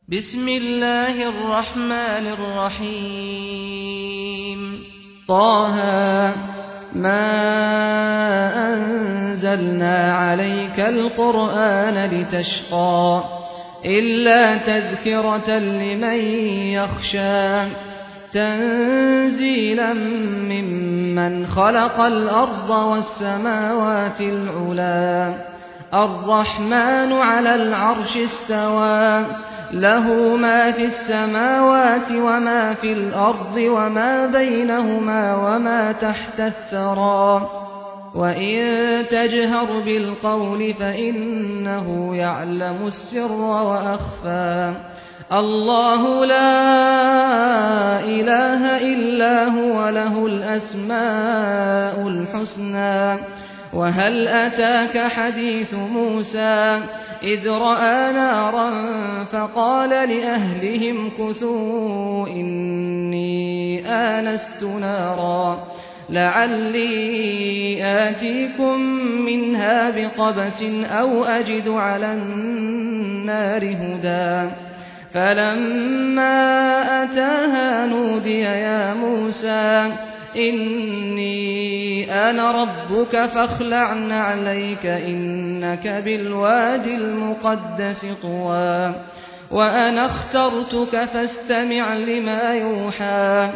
بسم الله الرحمن الرحيم طه ما أنزلنا عليك القرآن لتشقى إلا تذكرة لمن يخشى تنزيلا ممن خلق الأرض والسماوات العلى الرحمن على العرش استوى له ما في السماوات وما في الأرض وما بينهما وما تحت الثرى وإن تجهر بالقول فإنه يعلم السر وأخفى الله لا إله إلا هو له الأسماء الحسنى وهل أتاك حديث موسى إذ رأى نارا فقال لأهلهم كثوا إني آنست نارا لعلي آتيكم منها بقبس أو أجد على النار هدى فلما أتاها نودي يا موسى إني أنا ربك فاخلع نعليك إنك بالوادي المقدس طوى وأنا اخترتك فاستمع لما يوحى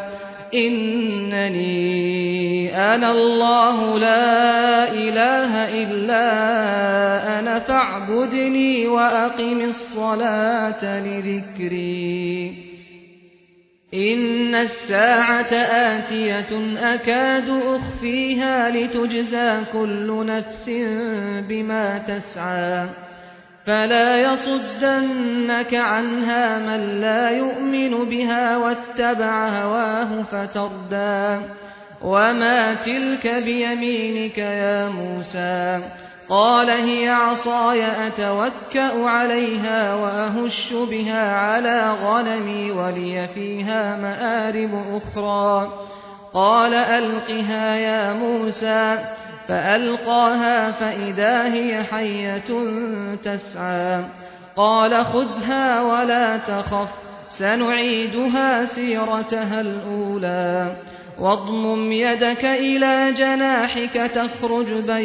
إنني أنا الله لا إله إلا أنا فاعبدني وأقم الصلاة لذكري إن الساعة آتية أكاد أخفيها لتجزى كل نفس بما تسعى فلا يصدنك عنها من لا يؤمن بها واتبع هواه فتردى وما تلك بيمينك يا موسى قال هي عصاي أتوكأ عليها وأهش بها على غنمي ولي فيها مآرب أخرى قال ألقها يا موسى فألقاها فإذا هي حية تسعى قال خذها ولا تخف سنعيدها سيرتها الأولى واضمم يدك إلى جناحك تخرج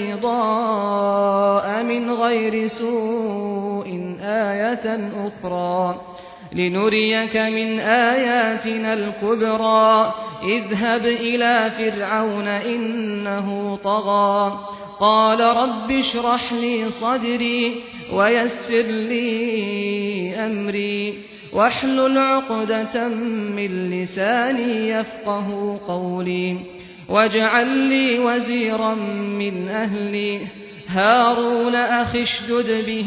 بيضاء من غير سوء آية أخرى لنريك من آياتنا الكبرى اذهب إلى فرعون إنه طغى قال رب اشرح لي صدري ويسر لي أمري واحلل عقدة من لساني يفقه قولي واجعل لي وزيرا من أهلي هارون أخي اشدد به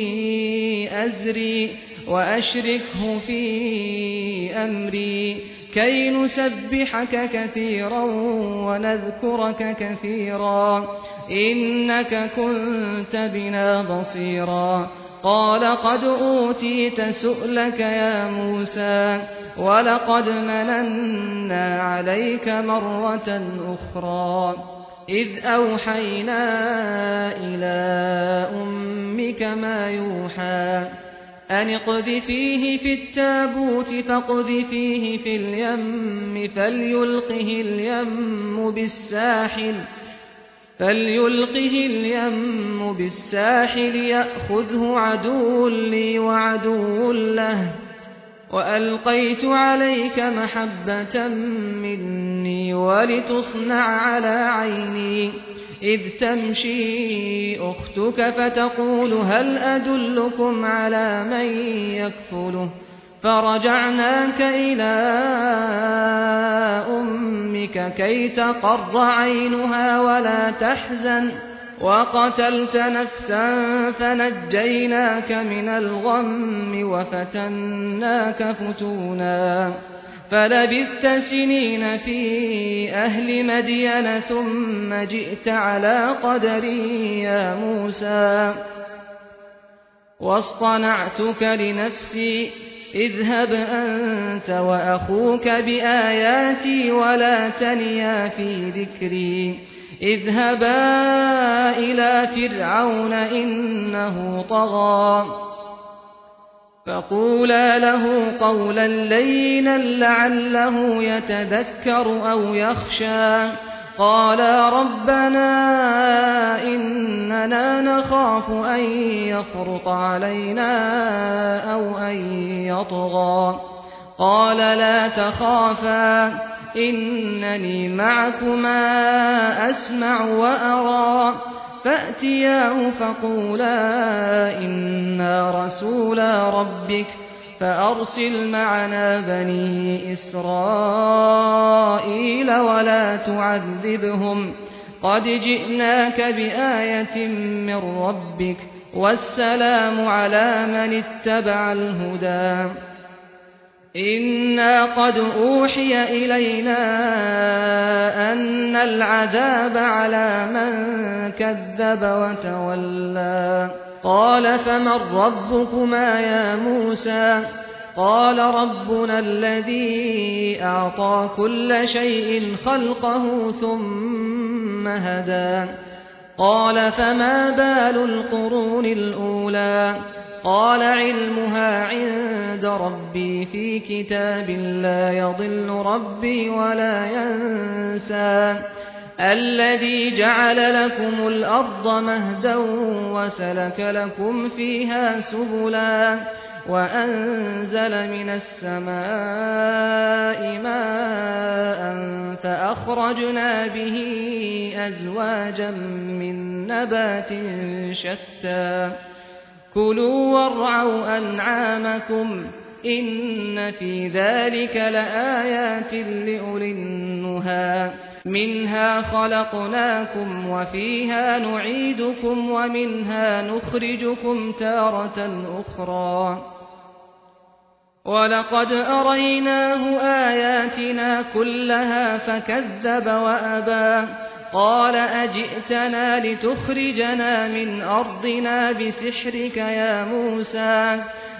أزري وأشركه في أمري كي نسبحك كثيرا ونذكرك كثيرا إنك كنت بنا بصيرا قال قد أوتيت سؤلك يا موسى ولقد مننا عليك مرة أخرى إذ أوحينا إلى أمك ما يوحى أن اقذفيه في التابوت فاقذفيه في اليم فليلقه اليم بالساحل يأخذه عدو لي وعدو له وألقيت عليك محبة مني ولتصنع على عيني إذ تمشي أختك فتقول هل أدلكم على من يكفله فرجعناك إلى أمك كي تقر عينها ولا تحزن وقتلت نفسا فنجيناك من الغم وفتناك فتونا فلبثت سنين في أهل مدين ثم جئت على قدري يا موسى واصطنعتك لنفسي اذهب أنت وأخوك بآياتي ولا تنيا في ذكري اذهبا إلى فرعون إنه طغى فقولا له قولا لينا لعله يتذكر أو يخشى. قالا ربنا إننا نخاف أن يفرط علينا أو أن يطغى. قال لا تخافا إنني معكما أسمع وأرى. فأتياه فقولا إنا رسولا ربك فأرسل معنا بني إسرائيل ولا تعذبهم قد جئناك بآية من ربك والسلام على من اتبع الهدى. إنا قد أوحي إلينا أن العذاب على من كذب وتولى. قال فمن ربكما يا موسى؟ قال ربنا الذي أعطى كل شيء خلقه ثم هدى. قال فما بال القرون الأولى؟ قال علمها عند ربي في كتاب لا يضل ربي ولا ينسى. الذي جعل لكم الأرض مهدا وسلك لكم فيها سبلا وأنزل من السماء ماء فأخرجنا به أزواجا من نبات شتى. كلوا وارعوا أنعامكم إن في ذلك لآيات لأولي النهى. منها خلقناكم وفيها نعيدكم ومنها نخرجكم تارة أخرى. ولقد أريناه آياتنا كلها فكذب وأبى. قال أجئتنا لتخرجنا من أرضنا بسحرك يا موسى؟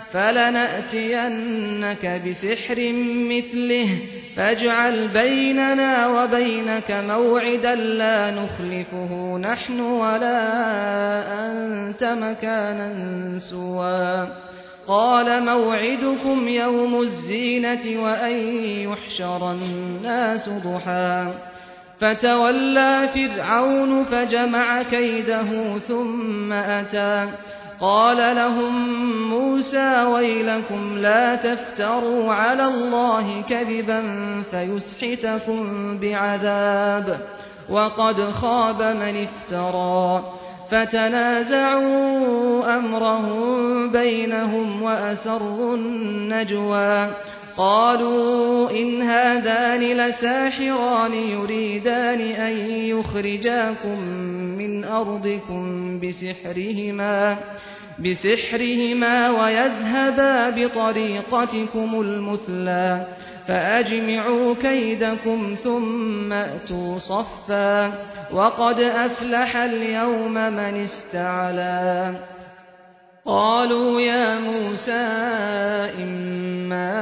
فلنأتينك بسحر مثله فاجعل بيننا وبينك موعدا لا نخلفه نحن ولا أنت مكانا سوى. قال موعدكم يوم الزينة وأن يحشر الناس ضحى. فتولى فرعون فجمع كيده ثم أتى. قال لهم موسى ويلكم لا تفتروا على الله كذبا فيسحتكم بعذاب وقد خاب من افترى. فتنازعوا أمرهم بينهم وأسروا النجوى. قالوا إن هذان لساحران يريدان أن يخرجاكم من أرضكم بسحرهما ويذهبا بطريقتكم المثلى فأجمعوا كيدكم ثم أتوا صفا وقد أفلح اليوم من استعلى. قالوا يا موسى إما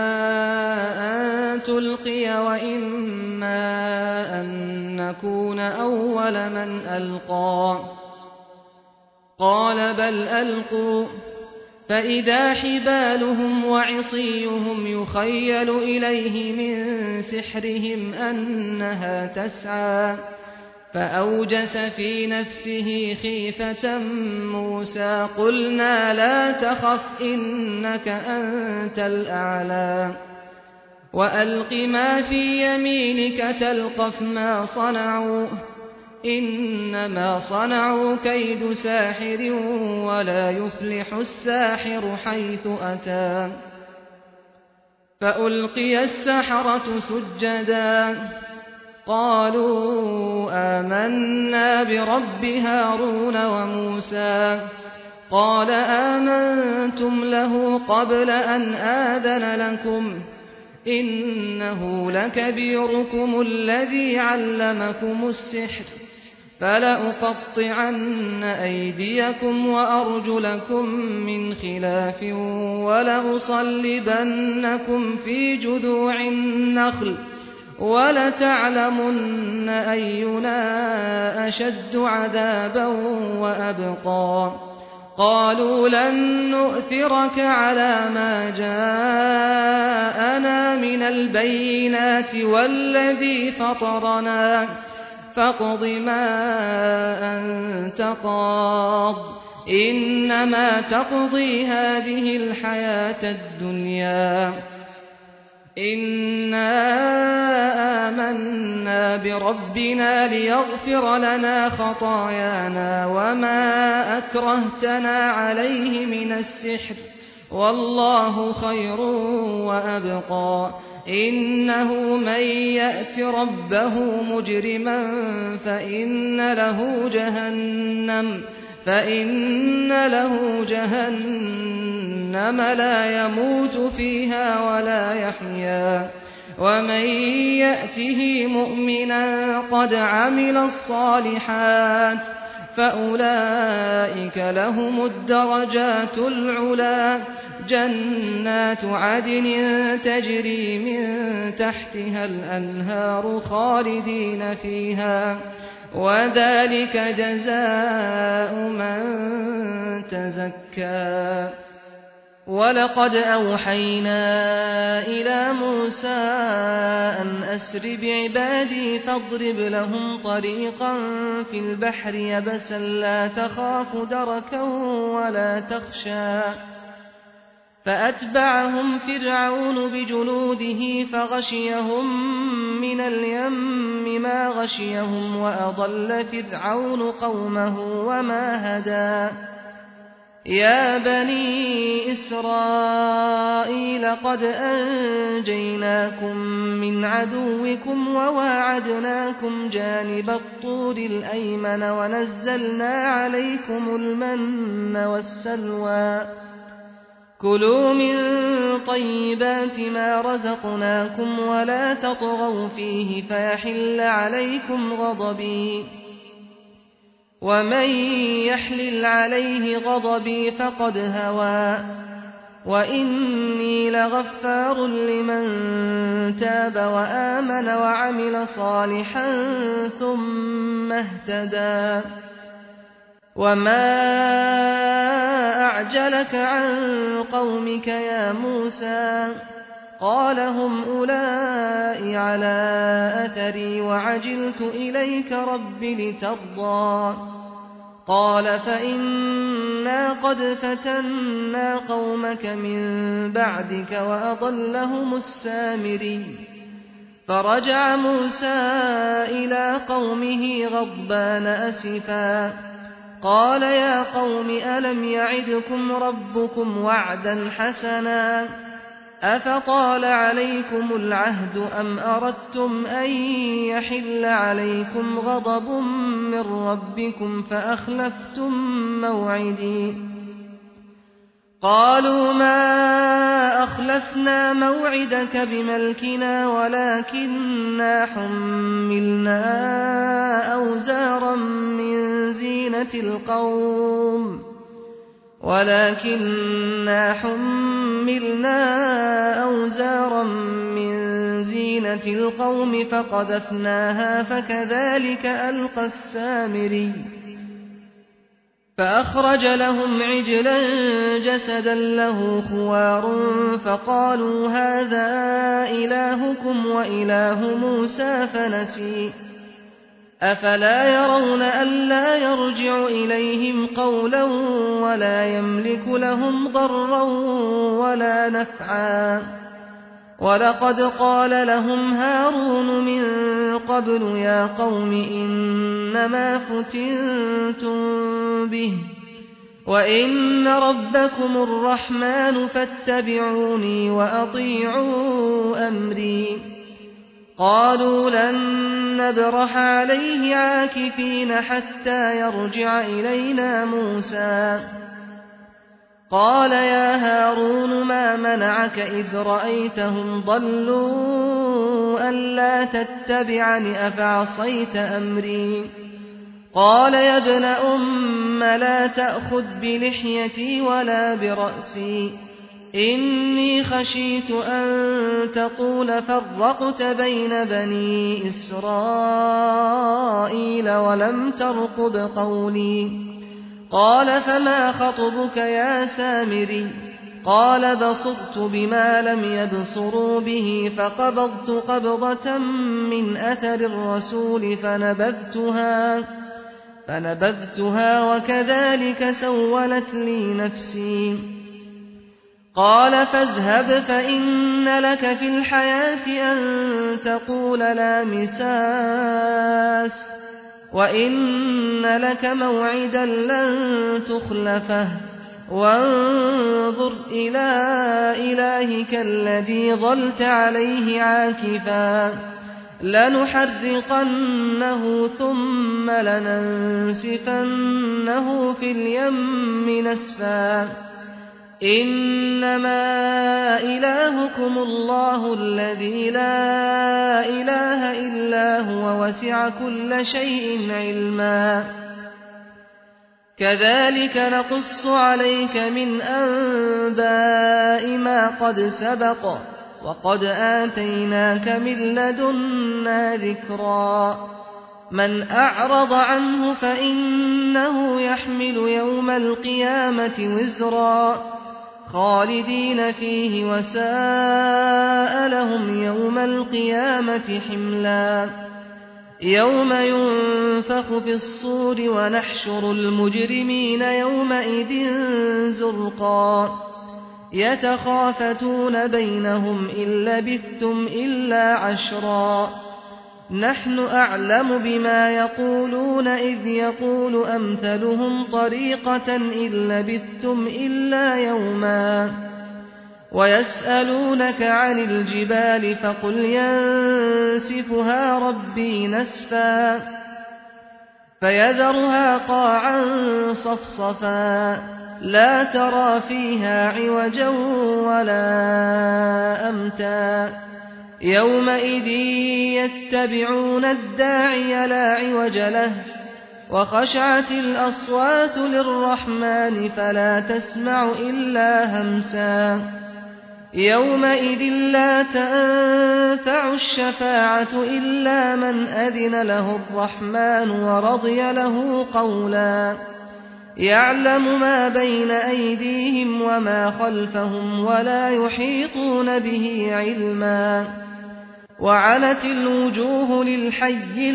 أن تلقي وإما أن نكون أول من ألقى. قال بل ألقوا. فإذا حبالهم وعصيهم يخيل إليه من سحرهم أنها تسعى. فأوجس في نفسه خيفة موسى. قلنا لا تخف إنك أنت الأعلى وألق ما في يمينك تلقف ما صنعوا إنما صنعوا كيد ساحر ولا يفلح الساحر حيث أتى. فألقي السحرة سجدا قالوا آمنا برب هارون وموسى. قال آمنتم له قبل أن آذن لكم إنه لكبيركم الذي علمكم السحر فلأقطعن أيديكم وأرجلكم من خلاف ولأصلبنكم في جذوع النخل ولتعلمن أينا أشد عذابا وأبقى. قالوا لن نؤثرك على ما جاءنا من البينات والذي فطرنا فاقض ما أنت قاض إنما تقضي هذه الحياة الدنيا إنا آمنا بربنا ليغفر لنا خطايانا وما أكرهتنا عليه من السحر والله خير وأبقى إنه من يأت ربه مجرما فإن له جهنم لا يموت فيها ولا يحيا ومن يأته مؤمنا قد عمل الصالحات فأولئك لهم الدرجات العلى جنات عدن تجري من تحتها الأنهار خالدين فيها وذلك جزاء من تزكى ولقد أوحينا إلى موسى أن أسر بعبادي فاضرب لهم طريقا في البحر يبسا لا تخاف دركا ولا تخشى فأتبعهم فرعون بجنوده فغشيهم من اليم ما غشيهم وأضل فرعون قومه وما هدى يا بني إسرائيل قد أنجيناكم من عدوكم وواعدناكم جانب الطور الأيمن ونزلنا عليكم المن والسلوى كلوا من طيبات ما رزقناكم ولا تطغوا فيه فيحل عليكم غضبي ومن يحلل عليه غضبي فقد هوى وإني لغفار لمن تاب وآمن وعمل صالحا ثم اهتدى وما أعجلك عن قومك يا موسى قال هم أولئك على أثري وعجلت إليك رب لترضى قال فإنا قد فتنا قومك من بعدك وأضلهم السامري فرجع موسى إلى قومه غضبان أسفا قال يا قوم ألم يعدكم ربكم وعدا حسنا أفطال عليكم العهد أم أردتم أن يحل عليكم غضب من ربكم فأخلفتم موعدي قالوا ما أخلفنا موعدك بملكنا ولكننا حملنا أوزارا من زينة القوم فقذفناها فكذلك ألقى السامري فأخرج لهم عجلا جسدا له خوار فقالوا هذا إلهكم وإله موسى فنسي أفلا يرون ألا يرجع إليهم قولا ولا يملك لهم ضرا ولا نفعا ولقد قال لهم هارون من قبل يا قوم إنما فتنتم به وإن ربكم الرحمن فاتبعوني وأطيعوا أمري قالوا لن نبرح عليه عاكفين حتى يرجع إلينا موسى قال يا هارون ما منعك إذ رأيتهم ضلوا ألا تتبعني أفعصيت أمري قال يا ابن أم لا تأخذ بلحيتي ولا برأسي إني خشيت أن تقول فرقت بين بني إسرائيل ولم ترقب قولي قال فما خطبك يا سامري قال بصرت بما لم يبصروا به فقبضت قبضة من أثر الرسول فنبذتها وكذلك سولت لي نفسي قال فاذهب فإن لك في الحياة أن تقول لا مساس وإن لك موعدا لن تخلفه وانظر إلى إلهك الذي ظلت عليه عاكفا لنحرقنه ثم لننسفنه في اليم نسفا إنما إلهكم الله الذي لا إله إلا هو وسع كل شيء علما كذلك نقص عليك من أنباء ما قد سبق وقد آتيناك من لدنا ذكرا من أعرض عنه فإنه يحمل يوم القيامة وزرا خالدين فيه وساء لهم يوم القيامة حملا يوم ينفخ في الصور ونحشر المجرمين يومئذ زرقا يتخافتون بينهم إن لبثتم إلا عشرا نحن أعلم بما يقولون إذ يقول أمثلهم طريقة إن لبثتم إلا يوما ويسألونك عن الجبال فقل ينسفها ربي نسفا فيذرها قاعا صفصفا لا ترى فيها عوجا ولا أمتا يومئذ يتبعون الداعي لا عوج له وخشعت الأصوات للرحمن فلا تسمع إلا همسا يومئذ لا تنفع الشفاعة إلا من أذن له الرحمن ورضي له قولا يعلم ما بين أيديهم وما خلفهم ولا يحيطون به علما وعنت الوجوه للحي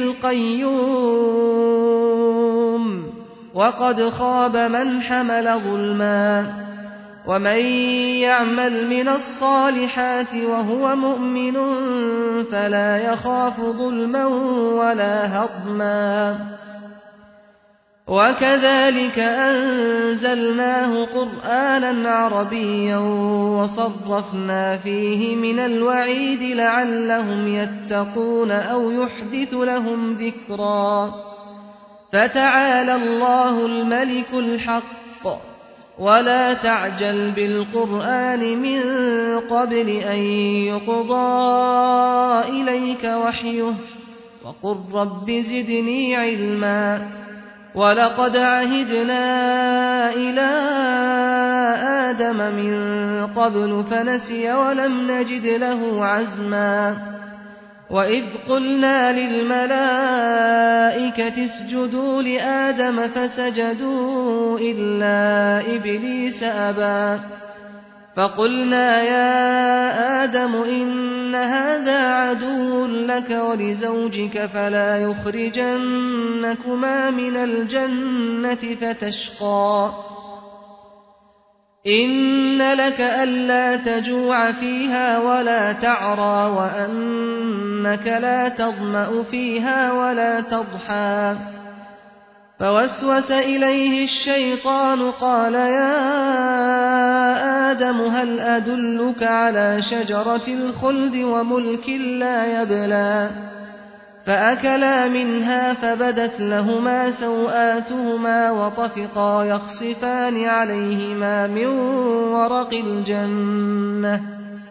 القيوم وقد خاب من حمل ظلما ومن يعمل من الصالحات وهو مؤمن فلا يخاف ظلما ولا هضما وكذلك أنزلناه قرآنا عربيا وصرفنا فيه من الوعيد لعلهم يتقون أو يحدث لهم ذكرا فتعالى الله الملك الحق ولا تعجل بالقرآن من قبل أن يقضى إليك وحيه وقل رب زدني علما ولقد عهدنا إلى آدم من قبل فنسي ولم نجد له عزما وإذ قلنا للملائكة اسجدوا لآدم فسجدوا إلا إبليس أبى فقلنا يا آدم إن هذا عدو لك ولزوجك فلا يخرجنكما من الجنة فتشقى إن لك ألا تجوع فيها ولا تعرى وأنك لا تظمأ فيها ولا تضحى فوسوس إليه الشيطان قال يا آدم هل أدلك على شجرة الخلد وملك لا يبلى فأكلا منها فبدت لهما سوآتهما وطفقا يخصفان عليهما من ورق الجنة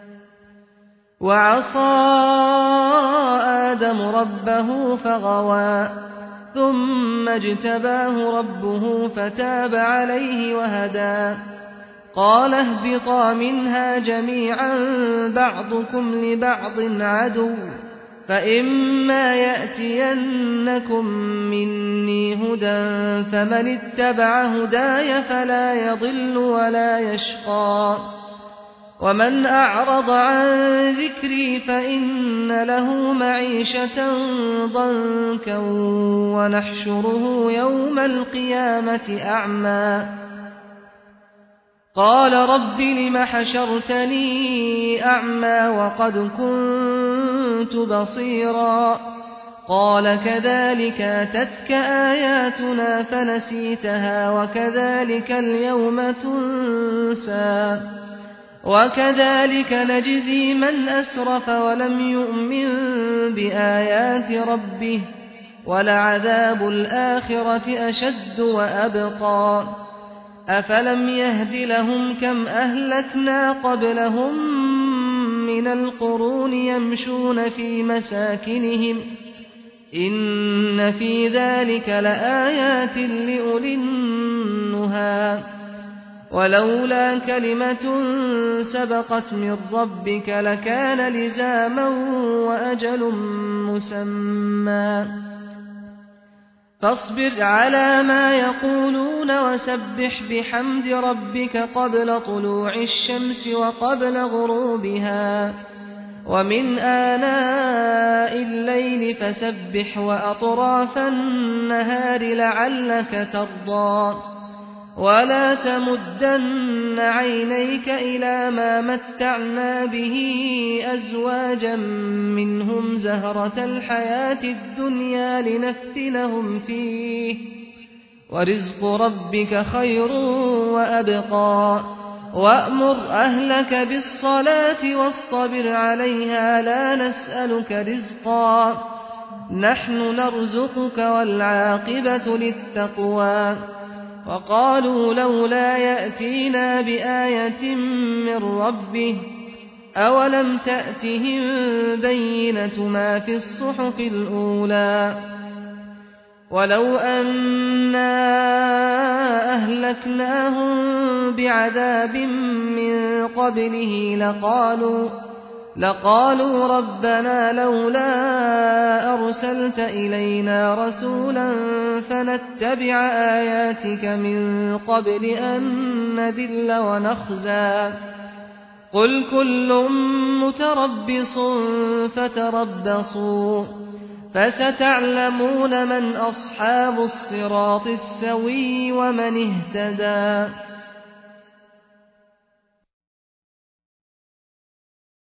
وعصى آدم ربه فغوى ثم اجتباه ربه فتاب عليه وهدى قال اهبطا منها جميعا بعضكم لبعض عدو فإما يأتينكم مني هدى فمن اتبع هداي فلا يضل ولا يشقى ومن أعرض عن ذكري فإن له معيشة ضنكا ونحشره يوم القيامة أعمى قال رب لم حشرتني أعمى وقد كنت بصيرا قال كذلك أتتك آياتنا فنسيتها وكذلك اليوم تنسى وكذلك نجزي من أسرف ولم يؤمن بآيات ربه ولعذاب الآخرة أشد وأبقى أفلم يهد لهم كم أهلكنا قبلهم من القرون يمشون في مساكنهم إن في ذلك لآيات لأولي النهى ولولا كلمة سبقت من ربك لكان لزاما وأجل مسمى فاصبر على ما يقولون وسبح بحمد ربك قبل طلوع الشمس وقبل غروبها ومن آناء الليل فسبح وأطراف النهار لعلك ترضى ولا تمدن عينيك إلى ما متعنا به أزواجا منهم زهرة الحياة الدنيا لنفتنهم فيه ورزق ربك خير وأبقى وأمر أهلك بالصلاة واصطبر عليها لا نسألك رزقا نحن نرزقك والعاقبة للتقوى وقالوا لولا يأتينا بآية من ربه أولم تأتهم بينة ما في الصحف الأولى ولو أنا أهلكناهم بعذاب من قبله لقالوا ربنا لولا أرسلت إلينا رسولا فنتبع آياتك من قبل أن نذل ونخزى قل كل متربص فتربصوا فستعلمون من أصحاب الصراط السوي ومن اهتدى